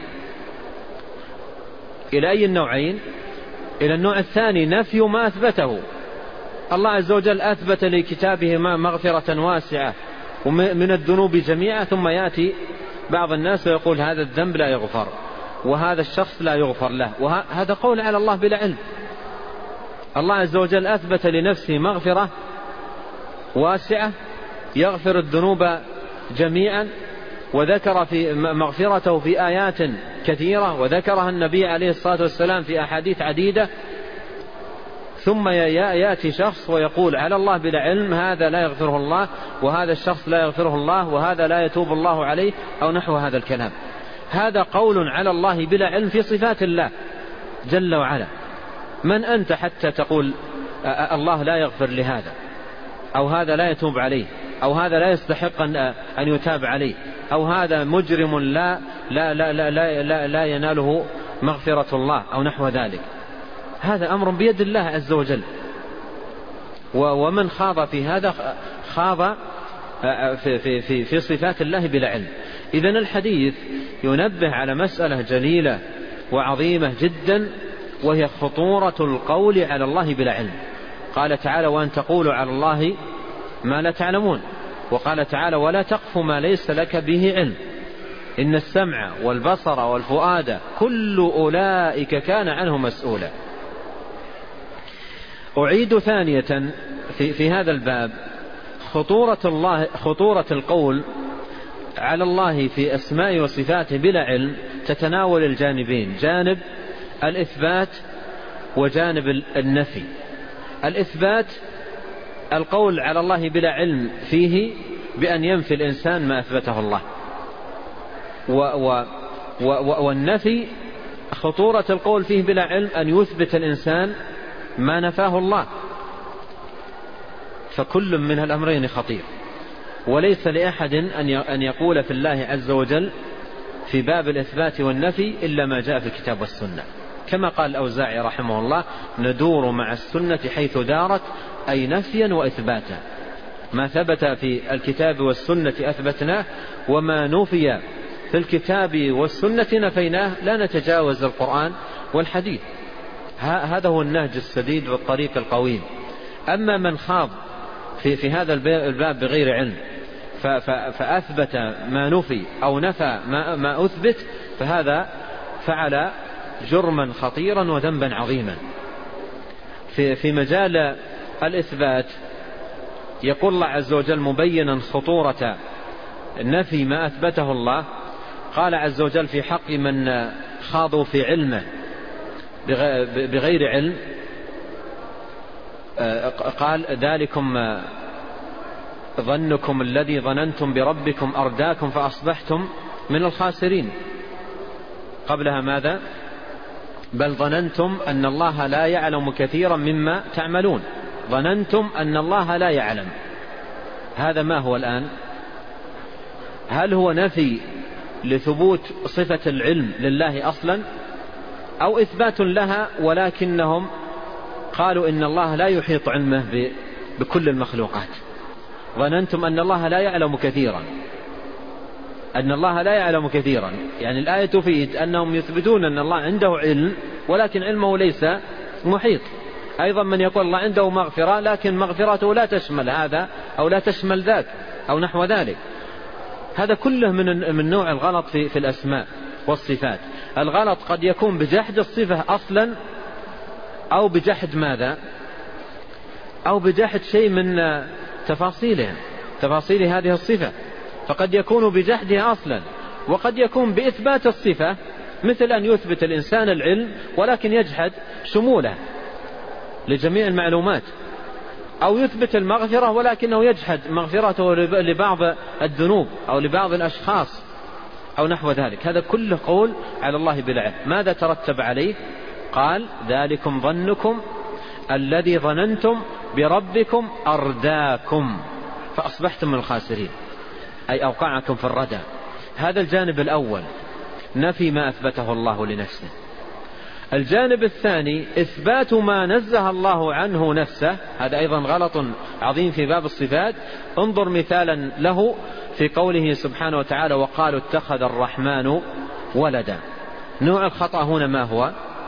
إلى النوع الثاني، نفي ما أثبته الله عز وجل. أثبت لكتابه مغفرة واسعة ومن الذنوب جميعا، ثم يأتي بعض الناس ويقول هذا الذنب لا يغفر وهذا الشخص لا يغفر له، وهذا قول على الله بلا علم. الله عز وجل أثبت لنفسه مغفرة واسعة يغفر الذنوب جميعا، وذكر في مغفرته في آيات كثيرة، وذكرها النبي عليه الصلاة والسلام في أحاديث عديدة. ثم يأتي شخص ويقول على الله بلا علم هذا لا يغفره الله، وهذا الشخص لا يغفره الله، وهذا لا يتوب الله عليه، أو نحو هذا الكلام. هذا قول على الله بلا علم في صفات الله جل وعلا. من أنت حتى تقول الله لا يغفر لهذا، أو هذا لا يتوب عليه، أو هذا لا يستحق أن يتاب عليه، أو هذا مجرم لا لا لا لا لا لا, لا يناله مغفرة الله، أو نحو ذلك. هذا أمر بيد الله عز وجل، ومن خاض في هذا خاض في صفات الله بلا علم. إذن الحديث ينبه على مسألة جليلة وعظيمة جدا، وهي خطورة القول على الله بلا علم. قال تعالى وأن تقولوا على الله ما لا تعلمون، وقال تعالى ولا تقف ما ليس لك به علم إن السمع والبصر والفؤاد كل أولئك كان عنه مسؤولا. أعيد ثانية في هذا الباب خطورة القول على الله في أسماء وصفاته بلا علم تتناول الجانبين، جانب الإثبات وجانب النفي. الإثبات القول على الله بلا علم فيه بأن ينفي الإنسان ما أثبته الله، والنفي خطورة القول فيه بلا علم أن يثبت الإنسان ما نفاه الله. فكل من الأمرين خطير، وليس لأحد أن يقول في الله عز وجل في باب الإثبات والنفي إلا ما جاء في الكتاب والسنة، كما قال الأوزاعي رحمه الله ندور مع السنة حيث دارت، أي نفيا وإثباتا. ما ثبت في الكتاب والسنة أثبتناه، وما نفي في الكتاب والسنة نفيناه، لا نتجاوز القرآن والحديث. هذا هو النهج السديد والطريق القويم. أما من خاض في هذا الباب بغير علم فأثبت ما نفي أو نفى ما أثبت، فهذا فعل جرما خطيرا وذنبا عظيما. في مجال الإثبات يقول الله عز وجل مبينا خطورة نفي ما أثبته الله، قال عز وجل في حق من خاضوا في علمه بغير علم، قال ذلكم ظنكم الذي ظننتم بربكم أرداكم فأصبحتم من الخاسرين. قبلها ماذا؟ بل ظننتم أن الله لا يعلم كثيرا مما تعملون. ظننتم أن الله لا يعلم. هذا ما هو الآن؟ هل هو نفي لثبوت صفة العلم لله أصلا، أو إثبات لها ولكنهم قالوا إن الله لا يحيط علمه بكل المخلوقات؟ ظننتم أن الله لا يعلم كثيرا، أن الله لا يعلم كثيرا، يعني الآية تفيد أنهم يثبتون أن الله عنده علم ولكن علمه ليس محيط. أيضا من يقول الله عنده مغفرة لكن مغفرته لا تشمل هذا أو لا تشمل ذاك أو نحو ذلك. هذا كله من نوع الغلط في الأسماء والصفات. الغلط قد يكون بجحد الصفة أصلا، أو بجحد ماذا؟ أو بجحد شيء من تفاصيل هذه الصفة، فقد يكون بجحدها أصلا، وقد يكون بإثبات الصفة، مثل أن يثبت الإنسان العلم ولكن يجحد شموله لجميع المعلومات، أو يثبت المغفرة ولكنه يجحد مغفرته لبعض الذنوب أو لبعض الأشخاص أو نحو ذلك. هذا كله قول على الله بلا علم. ماذا ترتب عليه؟ قال ذلكم ظنكم الذي ظننتم بربكم أرداكم فأصبحتم من الخاسرين، أي أوقعكم في الردى. هذا الجانب الأول، نفي ما أثبته الله لنفسه. الجانب الثاني إثبات ما نزه الله عنه نفسه، هذا أيضا غلط عظيم في باب الصفات. انظر مثالا له في قوله سبحانه وتعالى: وقالوا اتخذ الرحمن ولدا. نوع الخطأ هنا ما هو؟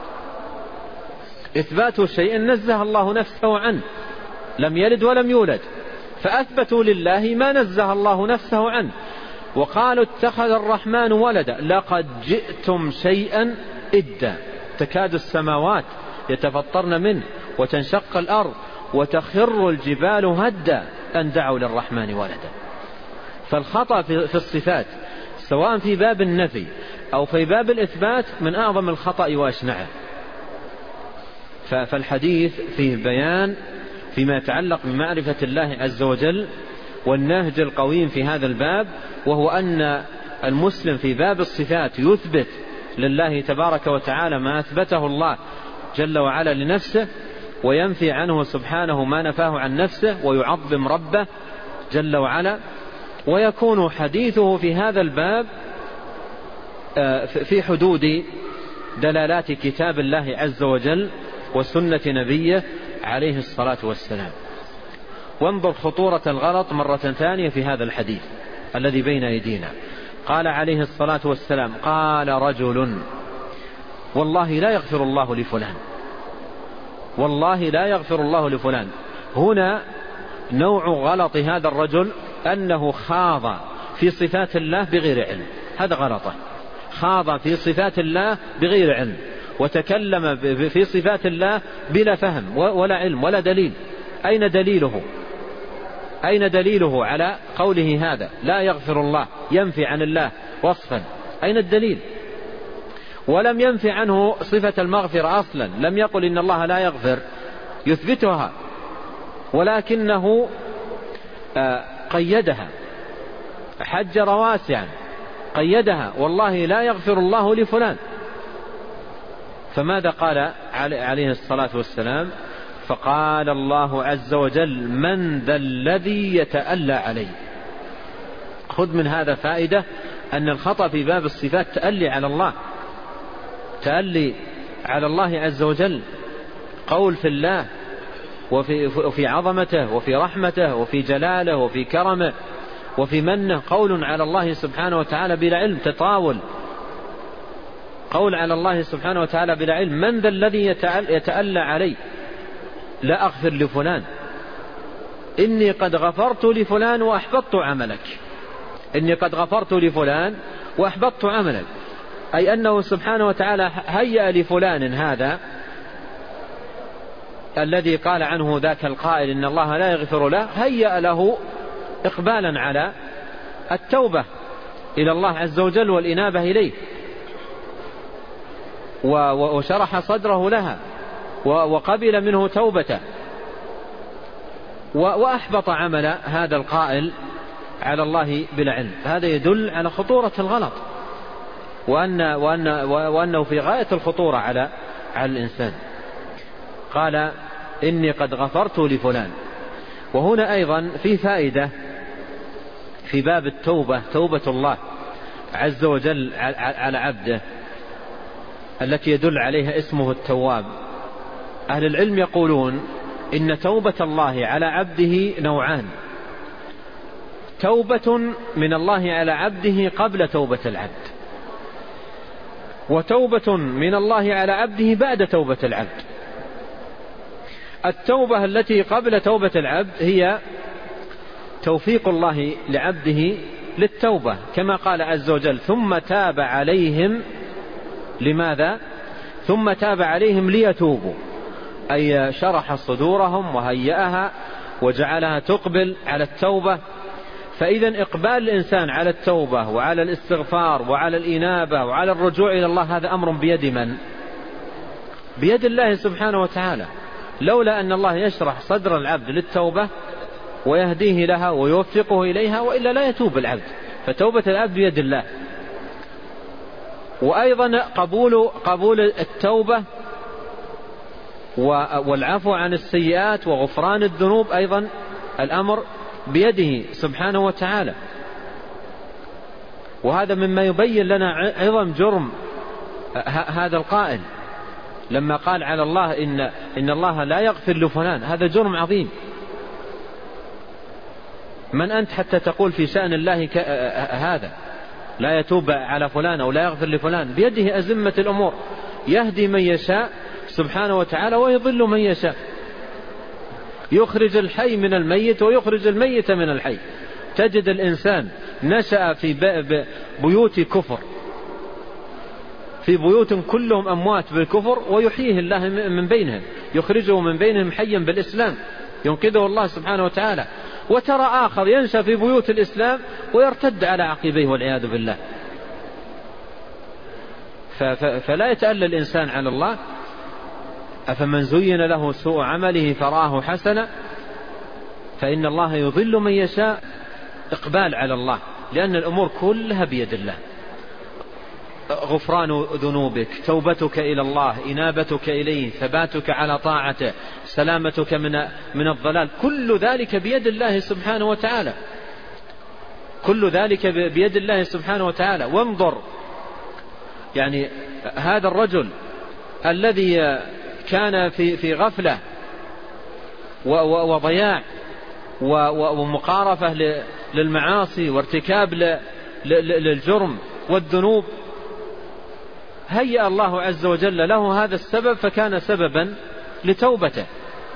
إثبات شيء نزه الله نفسه عنه، لم يلد ولم يولد، فأثبتوا لله ما نزه الله نفسه عنه. وقالوا اتخذ الرحمن ولدا، لقد جئتم شيئا إدا، تكاد السماوات يتفطرن منه وتنشق الأرض وتخر الجبال هدا أن دعوا للرحمن ولدا. فالخطأ في الصفات سواء في باب النفي أو في باب الإثبات من أعظم الخطأ وأشنعه. فالحديث فيه بيان فيما يتعلق بمعرفة الله عز وجل والنهج القويم في هذا الباب، وهو أن المسلم في باب الصفات يثبت لله تبارك وتعالى ما أثبته الله جل وعلا لنفسه، وينفي عنه سبحانه ما نفاه عن نفسه، ويعظم ربه جل وعلا. ويكون حديثه في هذا الباب في حدود دلالات كتاب الله عز وجل وسنة نبيه عليه الصلاة والسلام. وانظر خطورة الغلط مرة ثانية في هذا الحديث الذي بين أيدينا. قال عليه الصلاة والسلام: قال رجل: والله لا يغفر الله لفلان، والله لا يغفر الله لفلان. هنا نوع غلط هذا الرجل أنه خاض في صفات الله بغير علم، هذا غلطه. خاض في صفات الله بغير علم، وتكلم في صفات الله بلا فهم ولا علم ولا دليل. أين دليله؟ أين دليله على قوله هذا لا يغفر الله، ينفي عن الله وصفا؟ أين الدليل؟ ولم ينفي عنه صفة المغفرة أصلا، لم يقل إن الله لا يغفر، يثبتها، ولكنه قيدها، حجر واسعا قيدها: والله لا يغفر الله لفلان. فماذا قال عليه الصلاة والسلام؟ فقال الله عز وجل: من ذا الذي يتألى عليه. خذ من هذا فائدة أن الخطأ في باب الصفات تألي على الله، تألي على الله عز وجل، قول في الله وفي عظمته وفي رحمته وفي جلاله وفي كرمه وفي منه، قول على الله سبحانه وتعالى بلا علم، تطاول، قول على الله سبحانه وتعالى بلا علم. من ذا الذي يتألى علي؟ لا أغفر لفلان، إني قد غفرت لفلان وأحبطت عملك، إني قد غفرت لفلان وأحبطت عملك، أي أنه سبحانه وتعالى هيأ لفلان هذا الذي قال عنه ذاك القائل إن الله لا يغفر له، هيأ له إقبالا على التوبة إلى الله عز وجل والإنابة إليه، وشرح صدره لها وقبل منه توبته، وأحبط عمل هذا القائل على الله بلا علم. هذا يدل على خطورة الغلط، وأنه في غاية الخطورة على الإنسان. قال: إني قد غفرت لفلان. وهنا أيضا في فائدة في باب التوبة، توبة الله عز وجل على عبده التي يدل عليها اسمه التواب. أهل العلم يقولون إن توبة الله على عبده نوعان: توبة من الله على عبده قبل توبة العبد، وتوبة من الله على عبده بعد توبة العبد. التوبة التي قبل توبة العبد هي توفيق الله لعبده للتوبة، كما قال عز وجل: ثم تاب عليهم. لماذا؟ ثم تاب عليهم ليتوبوا، أي شرح صدورهم وهيئها وجعلها تقبل على التوبة. فإذا إقبال الإنسان على التوبة وعلى الاستغفار وعلى الإنابة وعلى الرجوع إلى الله هذا أمر بيد من؟ بيد الله سبحانه وتعالى. لولا أن الله يشرح صدر العبد للتوبة ويهديه لها ويوفقه إليها، وإلا لا يتوب العبد. فتوبة العبد بيد الله. وأيضا قبول التوبة والعفو عن السيئات وغفران الذنوب أيضا الأمر بيده سبحانه وتعالى. وهذا مما يبين لنا عظم جرم هذا القائل، لما قال على الله إن الله لا يغفر لفلان، هذا جرم عظيم. من أنت حتى تقول في شأن الله هذا لا يتوب على فلان أو لا يغفر لفلان؟ بيده أزمة الأمور، يهدي من يشاء سبحانه وتعالى ويضل من يشاء، يخرج الحي من الميت ويخرج الميت من الحي. تجد الإنسان نشأ في بيوت كفر، في بيوت كلهم أموات بالكفر، ويحييه الله من بينهم، يخرجه من بينهم حيا بالإسلام، ينقذه الله سبحانه وتعالى. وترى آخر ينشأ في بيوت الإسلام ويرتد على عقبيه والعياذ بالله. فلا يتألى الإنسان على الله. أفمن زين له سوء عمله فراه حسنا فإن الله يضل من يشاء. إقبال على الله، لأن الأمور كلها بيد الله. غفران ذنوبك، توبتك إلى الله، إنابتك إليه، ثباتك على طاعته، سلامتك من الضلال، كل ذلك بيد الله سبحانه وتعالى، كل ذلك بيد الله سبحانه وتعالى. وانظر يعني هذا الرجل الذي كان في غفلة وضياع ومقارفة للمعاصي وارتكاب للجرم والذنوب، هيأ الله عز وجل له هذا السبب فكان سببا لتوبته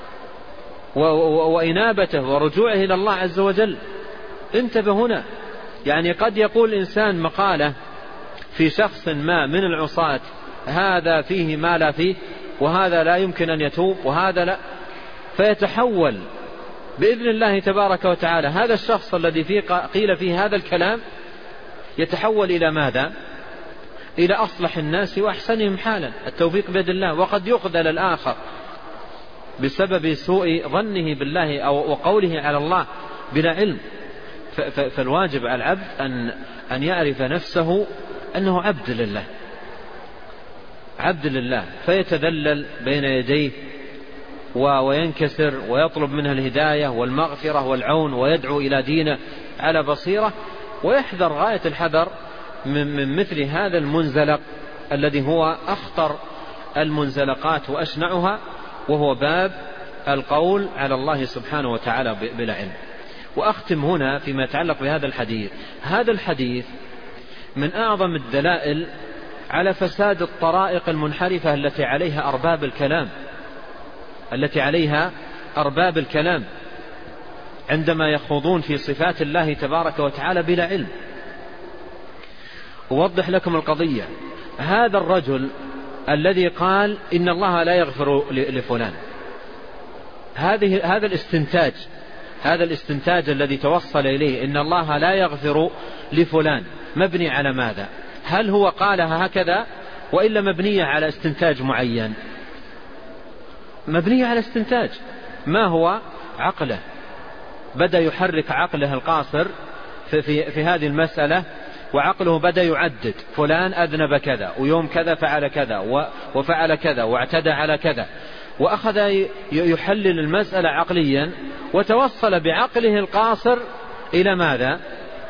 وإنابته ورجوعه إلى الله عز وجل. انتبه هنا، يعني قد يقول إنسان مقالة في شخص ما من العصاة هذا فيه ما لا فيه، وهذا لا يمكن أن يتوب، وهذا لا، فيتحول بإذن الله تبارك وتعالى هذا الشخص الذي قيل فيه هذا الكلام يتحول إلى ماذا؟ إلى أصلح الناس وأحسنهم حالا. التوفيق بيد الله. وقد يخذل الآخر بسبب سوء ظنه بالله أو وقوله على الله بلا علم. فالواجب على العبد أن يعرف نفسه أنه عبد لله، عبد لله، فيتذلل بين يديه وينكسر ويطلب منه الهداية والمغفرة والعون، ويدعو إلى دينه على بصيرة، ويحذر غاية الحذر من مثل هذا المنزلق الذي هو أخطر المنزلقات وأشنعها، وهو باب القول على الله سبحانه وتعالى بلا علم. وأختم هنا فيما يتعلق بهذا الحديث. هذا الحديث من أعظم الدلائل على فساد الطرائق المنحرفة التي عليها أرباب الكلام عندما يخوضون في صفات الله تبارك وتعالى بلا علم. أوضح لكم القضية. هذا الرجل الذي قال إن الله لا يغفر لفلان، هذا الاستنتاج الذي توصل إليه إن الله لا يغفر لفلان مبني على ماذا؟ هل هو قالها هكذا وإلا مبنية على استنتاج معين؟ مبنية على استنتاج. ما هو؟ عقله، بدأ يحرك عقله القاصر في هذه المسألة، وعقله بدأ يعدد فلان أذنب كذا، ويوم كذا فعل كذا، وفعل كذا، واعتدى على كذا، وأخذ يحلل المسألة عقليا، وتوصل بعقله القاصر إلى ماذا؟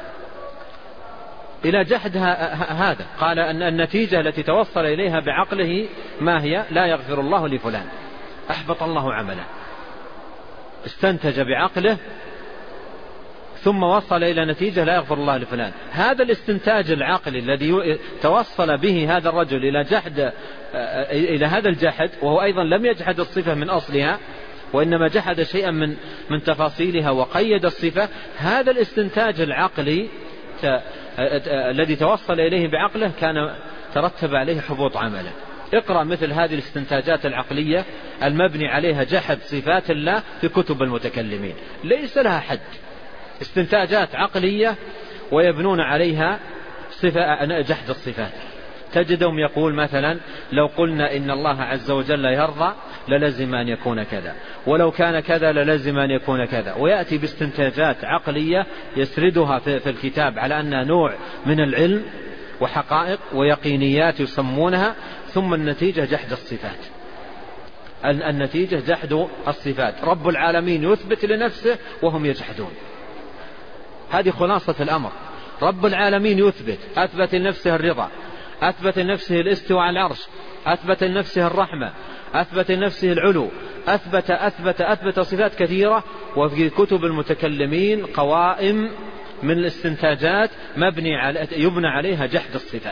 إلى جحد هذا. قال أن النتيجة التي توصل إليها بعقله ما هي؟ لا يغفر الله لفلان. أحبط الله عمله. استنتج بعقله ثم وصل إلى نتيجة لا يغفر الله لفلان. هذا الاستنتاج العقلي الذي توصل به هذا الرجل إلى هذا الجحد، وهو أيضا لم يجحد الصفة من أصلها، وإنما جحد شيئا من تفاصيلها وقيد الصفة. هذا الاستنتاج العقلي الذي توصل إليه بعقله كان ترتب عليه حبوط عمله. اقرأ مثل هذه الاستنتاجات العقلية المبني عليها جحد صفات الله في كتب المتكلمين، ليس لها حد. استنتاجات عقلية ويبنون عليها جحد الصفات. تجدهم يقول مثلا لو قلنا إن الله عز وجل يرضى للزم أن يكون كذا، ولو كان كذا للزم أن يكون كذا، ويأتي باستنتاجات عقلية يسردها في الكتاب على أنها نوع من العلم وحقائق ويقينيات يسمونها، ثم النتيجة جحد الصفات. النتيجة جحد الصفات. رب العالمين يثبت لنفسه وهم يجحدون. هذه خلاصة الأمر. رب العالمين أثبت لنفسه الرضا، أثبت لنفسه الاستواء على العرش، أثبت لنفسه الرحمة، أثبت لنفسه العلو، أثبت صفات كثيرة. وفي كتب المتكلمين قوائم من الاستنتاجات يبنى عليها جحد الصفات.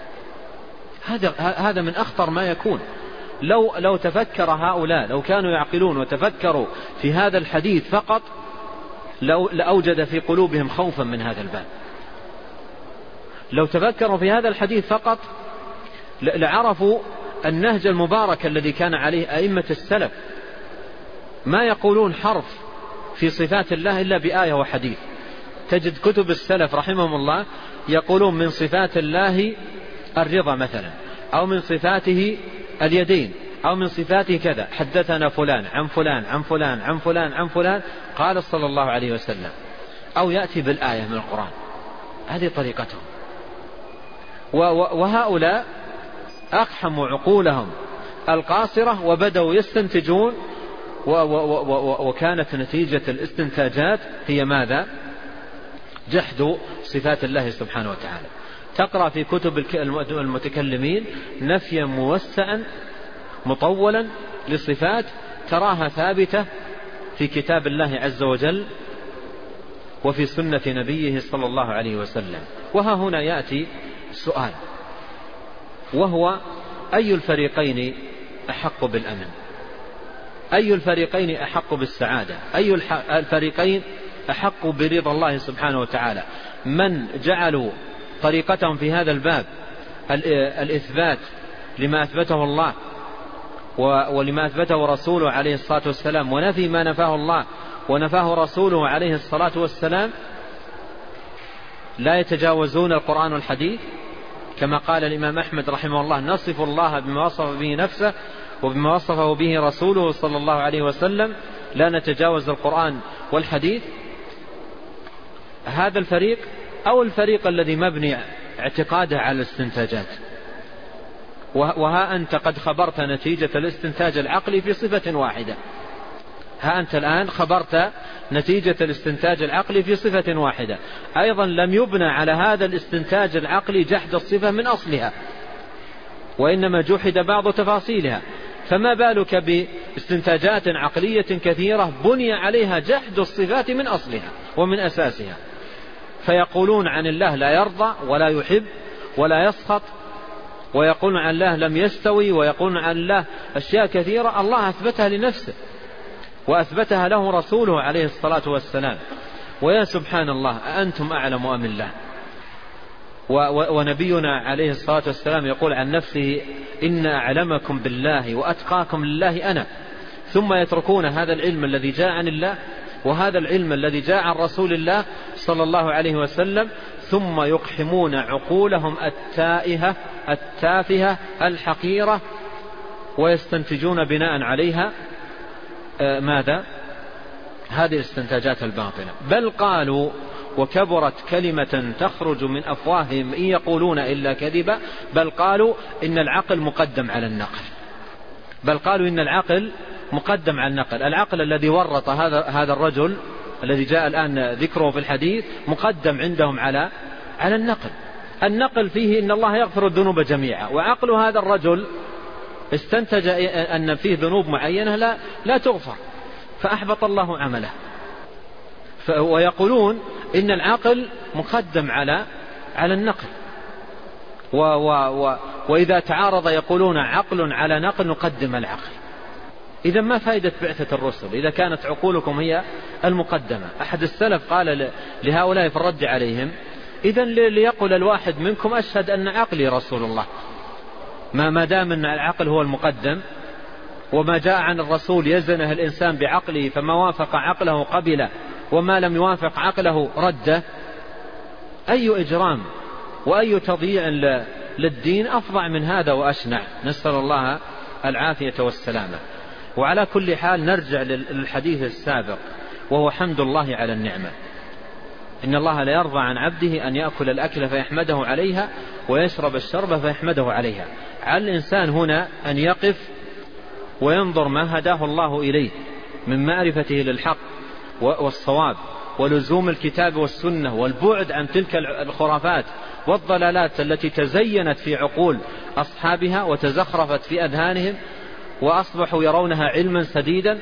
هذا من أخطر ما يكون. لو تفكر هؤلاء، لو كانوا يعقلون وتفكروا في هذا الحديث فقط، لأوجد في قلوبهم خوفا من هذا الباب. لو تفكروا في هذا الحديث فقط لعرفوا النهج المبارك الذي كان عليه أئمة السلف. ما يقولون حرف في صفات الله إلا بآية وحديث. تجد كتب السلف رحمهم الله يقولون من صفات الله الرضا مثلا، أو من صفاته اليدين، أو من صفاته كذا، حدثنا فلان عن فلان عن فلان عن فلان عن فلان قال صلى الله عليه وسلم، أو يأتي بالآية من القرآن. هذه طريقتهم. وهؤلاء أقحموا عقولهم القاصرة وبدأوا يستنتجون، وكانت نتيجة الاستنتاجات هي ماذا؟ جحد صفات الله سبحانه وتعالى. تقرأ في كتب المتكلمين نفيا موسعا مطولا لصفات تراها ثابتة في كتاب الله عز وجل وفي سنة نبيه صلى الله عليه وسلم. وها هنا يأتي سؤال، وهو أي الفريقين أحق بالأمن؟ أي الفريقين أحق بالسعادة؟ أي الفريقين أحق برضا الله سبحانه وتعالى؟ من جعلوا طريقتهم في هذا الباب الإثبات لما أثبته الله ولما أثبته رسوله عليه الصلاة والسلام، ونفي ما نفاه الله ونفاه رسوله عليه الصلاة والسلام، لا يتجاوزون القرآن والحديث، كما قال الإمام أحمد رحمه الله: نصف الله بما وصف به نفسه وبما وصفه به رسوله صلى الله عليه وسلم، لا نتجاوز القرآن والحديث. هذا الفريق، أو الفريق الذي مبني اعتقاده على الاستنتاجات. وها أنت قد خبرت نتيجة الاستنتاج العقلي في صفة واحدة. ها أنت الآن خبرت نتيجة الاستنتاج العقلي في صفة واحدة. أيضا لم يبنى على هذا الاستنتاج العقلي جحد الصفة من أصلها، وإنما جحد بعض تفاصيلها. فما بالك باستنتاجات عقلية كثيرة بني عليها جحد الصفات من أصلها ومن أساسها. فيقولون عن الله لا يرضى ولا يحب ولا يسخط، ويقولون عن الله لم يستوي، ويقولون عن الله أشياء كثيرة الله أثبتها لنفسه وأثبتها له رسوله عليه الصلاة والسلام. ويا سبحان الله، أأنتم أعلم أم الله؟ ونبينا عليه الصلاة والسلام يقول عن نفسه: إن أعلمكم بالله وأتقاكم لله أنا. ثم يتركون هذا العلم الذي جاء عن الله وهذا العلم الذي جاء عن رسول الله صلى الله عليه وسلم، ثم يقحمون عقولهم التافهة الحقيرة، ويستنتجون بناء عليها ماذا؟ هذه الاستنتاجات الباطلة. بل قالوا: وكبرت كلمة تخرج من أفواههم إن يقولون إلا كذبا. بل قالوا إن العقل مقدم على النقل. بل قالوا إن العقل مقدم على النقل. العقل الذي ورط هذا الرجل الذي جاء الآن ذكره في الحديث مقدم عندهم على النقل. النقل فيه إن الله يغفر الذنوب جميعا، وعقل هذا الرجل استنتج أن فيه ذنوب معينة لا تغفر، فأحبط الله عمله. ويقولون إن العقل مقدم على النقل، وإذا تعارض يقولون عقل على نقل نقدم العقل. إذا ما فائدة بعثة الرسل إذا كانت عقولكم هي المقدمة؟ أحد السلف قال لهؤلاء في الرد عليهم: إذا ليقل الواحد منكم: أشهد أن عقلي رسول الله. ما دام أن العقل هو المقدم، وما جاء عن الرسول يزنه الإنسان بعقله، فما وافق عقله قبله وما لم يوافق عقله رده. أي إجرام وأي تضييع للدين أفظع من هذا وأشنع، نسأل الله العافية والسلامة. وعلى كل حال نرجع للحديث السابق، وهو حمد الله على النعمة. إن الله لا يرضى عن عبده أن يأكل الأكل فيحمده عليها ويشرب الشرب فيحمده عليها. على الإنسان هنا أن يقف وينظر ما هداه الله إليه من معرفته للحق والصواب ولزوم الكتاب والسنة والبعد عن تلك الخرافات والضلالات التي تزينت في عقول أصحابها وتزخرفت في أذهانهم وأصبحوا يرونها علما سديدا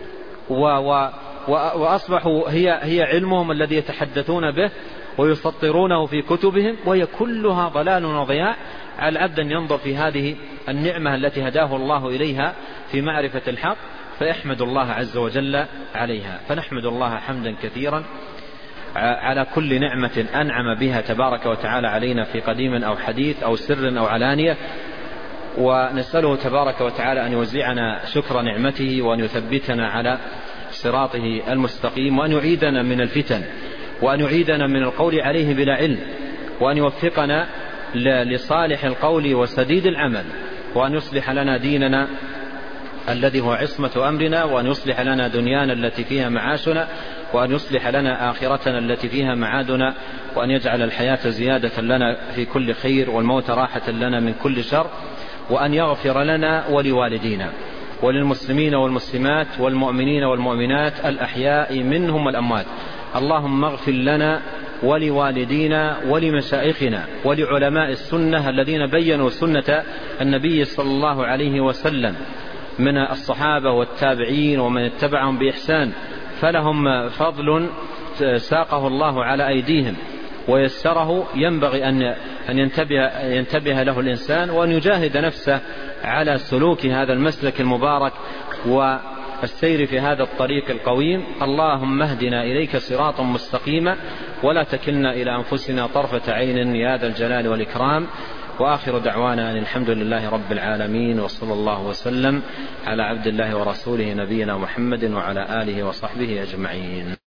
وأصبحوا هي علمهم الذي يتحدثون به ويسطرونه في كتبهم، وهي كلها ضلال وضياع. على العبد أن ينظر في هذه النعمة التي هداه الله إليها في معرفة الحق فيحمد الله عز وجل عليها. فنحمد الله حمدا كثيرا على كل نعمة أنعم بها تبارك وتعالى علينا في قديم أو حديث أو سر أو علانية، ونسأله تبارك وتعالى أن يوزعنا شكر نعمته وأن يثبتنا على صراطه المستقيم، وأن يعيدنا من الفتن، وأن يعيدنا من القول عليه بلا علم، وأن يوفقنا لصالح القول وسديد العمل، وأن يصلح لنا ديننا الذي هو عصمة أمرنا، وأن يصلح لنا دنيانا التي فيها معاشنا، وأن يصلح لنا آخرتنا التي فيها معادنا، وأن يجعل الحياة زيادة لنا في كل خير والموت راحة لنا من كل شر، وأن يغفر لنا ولوالدينا وللمسلمين والمسلمات والمؤمنين والمؤمنات الأحياء منهم والأموات. اللهم اغفر لنا ولوالدينا ولمشائخنا ولعلماء السنة الذين بينوا سنة النبي صلى الله عليه وسلم من الصحابة والتابعين ومن اتبعهم بإحسان، فلهم فضل ساقه الله على أيديهم ويسره، ينبغي أن ينتبه له الإنسان وأن يجاهد نفسه على سلوك هذا المسلك المبارك والسير في هذا الطريق القويم. اللهم اهدنا إليك صراطا مستقيما ولا تكلنا إلى أنفسنا طرفة عين يا ذا الجلال والإكرام. وآخر دعوانا أن الحمد لله رب العالمين، وصلى الله وسلم على عبد الله ورسوله نبينا محمد وعلى آله وصحبه أجمعين.